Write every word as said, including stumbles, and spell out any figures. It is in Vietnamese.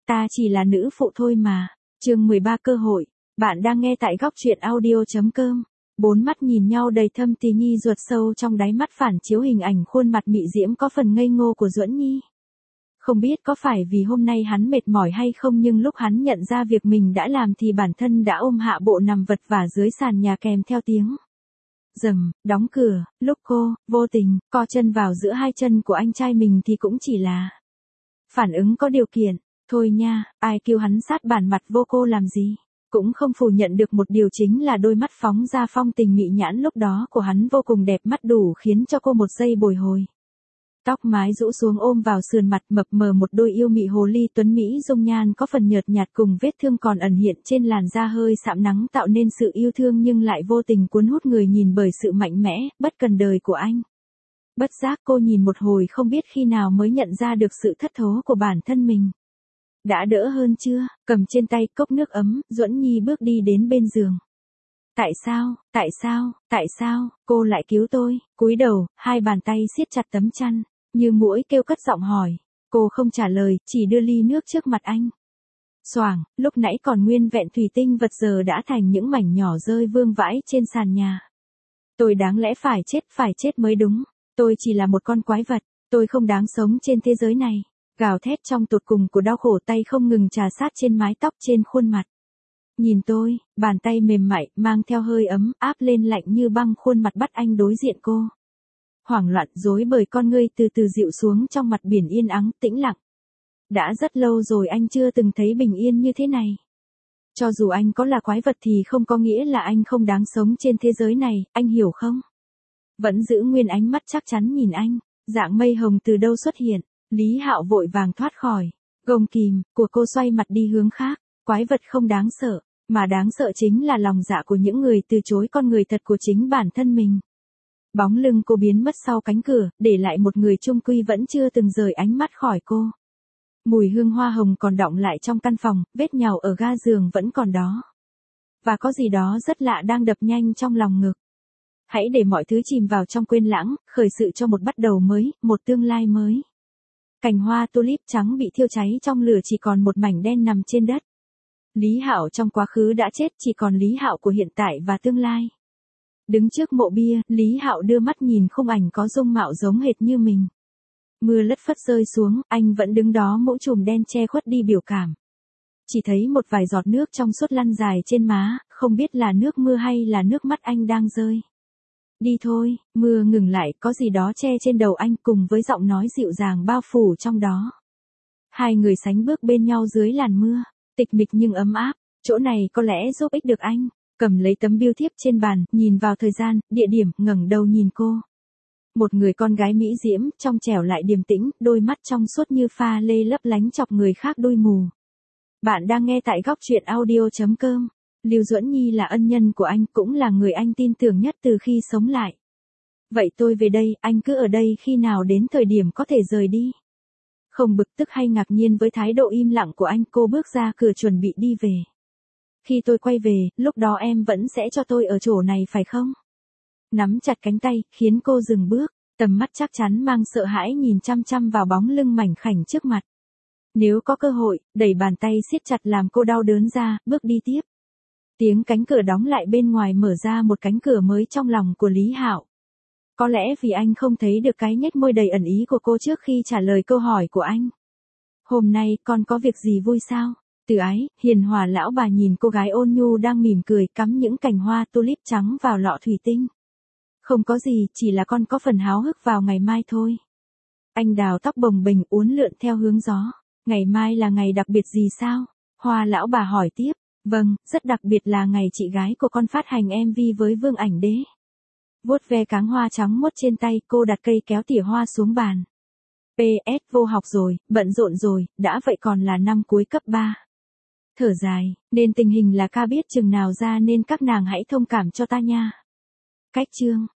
Ta chỉ là nữ phụ thôi mà. Chương mười ba cơ hội. Bạn đang nghe tại góc truyện audio chấm com. Bốn mắt nhìn nhau đầy thâm tình nghi, ruột sâu trong đáy mắt phản chiếu hình ảnh khuôn mặt mị diễm có phần ngây ngô của Duẫn Nhi. Không biết có phải vì hôm nay hắn mệt mỏi hay không, nhưng lúc hắn nhận ra việc mình đã làm thì bản thân đã ôm hạ bộ nằm vật vả dưới sàn nhà kèm theo tiếng rầm, đóng cửa. Lúc cô, vô tình, co chân vào giữa hai chân của anh trai mình thì cũng chỉ là phản ứng có điều kiện. Thôi nha, ai kêu hắn sát bản mặt vô cô làm gì. Cũng không phủ nhận được một điều, chính là đôi mắt phóng ra phong tình mị nhãn lúc đó của hắn vô cùng đẹp mắt, đủ khiến cho cô một giây bồi hồi. Tóc mái rũ xuống ôm vào sườn mặt, mập mờ một đôi yêu mị hồ ly tuấn mỹ, dung nhan có phần nhợt nhạt cùng vết thương còn ẩn hiện trên làn da hơi sạm nắng, tạo nên sự yêu thương nhưng lại vô tình cuốn hút người nhìn bởi sự mạnh mẽ, bất cần đời của anh. Bất giác cô nhìn một hồi không biết khi nào mới nhận ra được sự thất thố của bản thân mình. Đã đỡ hơn chưa? Cầm trên tay cốc nước ấm, Duẫn Nhi bước đi đến bên giường. Tại sao, tại sao, tại sao, cô lại cứu tôi? Cúi đầu, hai bàn tay siết chặt tấm chăn, như muỗi kêu cất giọng hỏi. Cô không trả lời, chỉ đưa ly nước trước mặt anh. Xoảng, lúc nãy còn nguyên vẹn thủy tinh vật giờ đã thành những mảnh nhỏ rơi vương vãi trên sàn nhà. Tôi đáng lẽ phải chết, phải chết mới đúng. Tôi chỉ là một con quái vật, tôi không đáng sống trên thế giới này. Gào thét trong tột cùng của đau khổ, tay không ngừng trà sát trên mái tóc trên khuôn mặt. Nhìn tôi, bàn tay mềm mại, mang theo hơi ấm, áp lên lạnh như băng khuôn mặt bắt anh đối diện cô. Hoảng loạn rối bời con ngươi từ từ dịu xuống trong mặt biển yên ắng, tĩnh lặng. Đã rất lâu rồi anh chưa từng thấy bình yên như thế này. Cho dù anh có là quái vật thì không có nghĩa là anh không đáng sống trên thế giới này, anh hiểu không? Vẫn giữ nguyên ánh mắt chắc chắn nhìn anh, dạng mây hồng từ đâu xuất hiện. Lý Hạo vội vàng thoát khỏi gông kìm của cô, xoay mặt đi hướng khác. Quái vật không đáng sợ, mà đáng sợ chính là lòng dạ của những người từ chối con người thật của chính bản thân mình. Bóng lưng cô biến mất sau cánh cửa, để lại một người chung quy vẫn chưa từng rời ánh mắt khỏi cô. Mùi hương hoa hồng còn đọng lại trong căn phòng, vết nhàu ở ga giường vẫn còn đó. Và có gì đó rất lạ đang đập nhanh trong lòng ngực. Hãy để mọi thứ chìm vào trong quên lãng, khởi sự cho một bắt đầu mới, một tương lai mới. Cành hoa tulip trắng bị thiêu cháy trong lửa, chỉ còn một mảnh đen nằm trên đất. Lý Hạo trong quá khứ đã chết, chỉ còn Lý Hạo của hiện tại và tương lai. Đứng trước mộ bia, Lý Hạo đưa mắt nhìn khung ảnh có dung mạo giống hệt như mình. Mưa lất phất rơi xuống, anh vẫn đứng đó, mũ trùm đen che khuất đi biểu cảm. Chỉ thấy một vài giọt nước trong suốt lăn dài trên má, không biết là nước mưa hay là nước mắt anh đang rơi. Đi thôi, mưa ngừng lại, có gì đó che trên đầu anh cùng với giọng nói dịu dàng bao phủ trong đó. Hai người sánh bước bên nhau dưới làn mưa, tịch mịch nhưng ấm áp, chỗ này có lẽ giúp ích được anh. Cầm lấy tấm bưu thiếp trên bàn, nhìn vào thời gian, địa điểm, ngẩng đầu nhìn cô. Một người con gái mỹ diễm, trong trẻo lại điềm tĩnh, đôi mắt trong suốt như pha lê lấp lánh chọc người khác đôi mù. Bạn đang nghe tại góc truyện audio chấm com. Lưu Duẫn Nhi là ân nhân của anh, cũng là người anh tin tưởng nhất từ khi sống lại. Vậy tôi về đây, anh cứ ở đây, khi nào đến thời điểm có thể rời đi. Không bực tức hay ngạc nhiên với thái độ im lặng của anh, cô bước ra cửa chuẩn bị đi về. Khi tôi quay về, lúc đó em vẫn sẽ cho tôi ở chỗ này phải không? Nắm chặt cánh tay, khiến cô dừng bước, tầm mắt chắc chắn mang sợ hãi nhìn chăm chăm vào bóng lưng mảnh khảnh trước mặt. Nếu có cơ hội, đẩy bàn tay siết chặt làm cô đau đớn ra, bước đi tiếp. Tiếng cánh cửa đóng lại bên ngoài mở ra một cánh cửa mới trong lòng của Lý Hạo. Có lẽ vì anh không thấy được cái nhếch môi đầy ẩn ý của cô trước khi trả lời câu hỏi của anh. Hôm nay con có việc gì vui sao? Từ ái, hiền hòa lão bà nhìn cô gái ôn nhu đang mỉm cười cắm những cành hoa tulip trắng vào lọ thủy tinh. Không có gì, chỉ là con có phần háo hức vào ngày mai thôi. Anh đào tóc bồng bềnh uốn lượn theo hướng gió. Ngày mai là ngày đặc biệt gì sao? Hoa lão bà hỏi tiếp. Vâng, rất đặc biệt, là ngày chị gái của con phát hành em vê với Vương Ảnh Đế. Vuốt ve cáng hoa trắng mốt trên tay, cô đặt cây kéo tỉa hoa xuống bàn. pê ét vô học rồi, bận rộn rồi, đã vậy còn là năm cuối cấp ba. Thở dài, nên tình hình là ca biết chừng nào ra nên các nàng hãy thông cảm cho ta nha. Cách chương.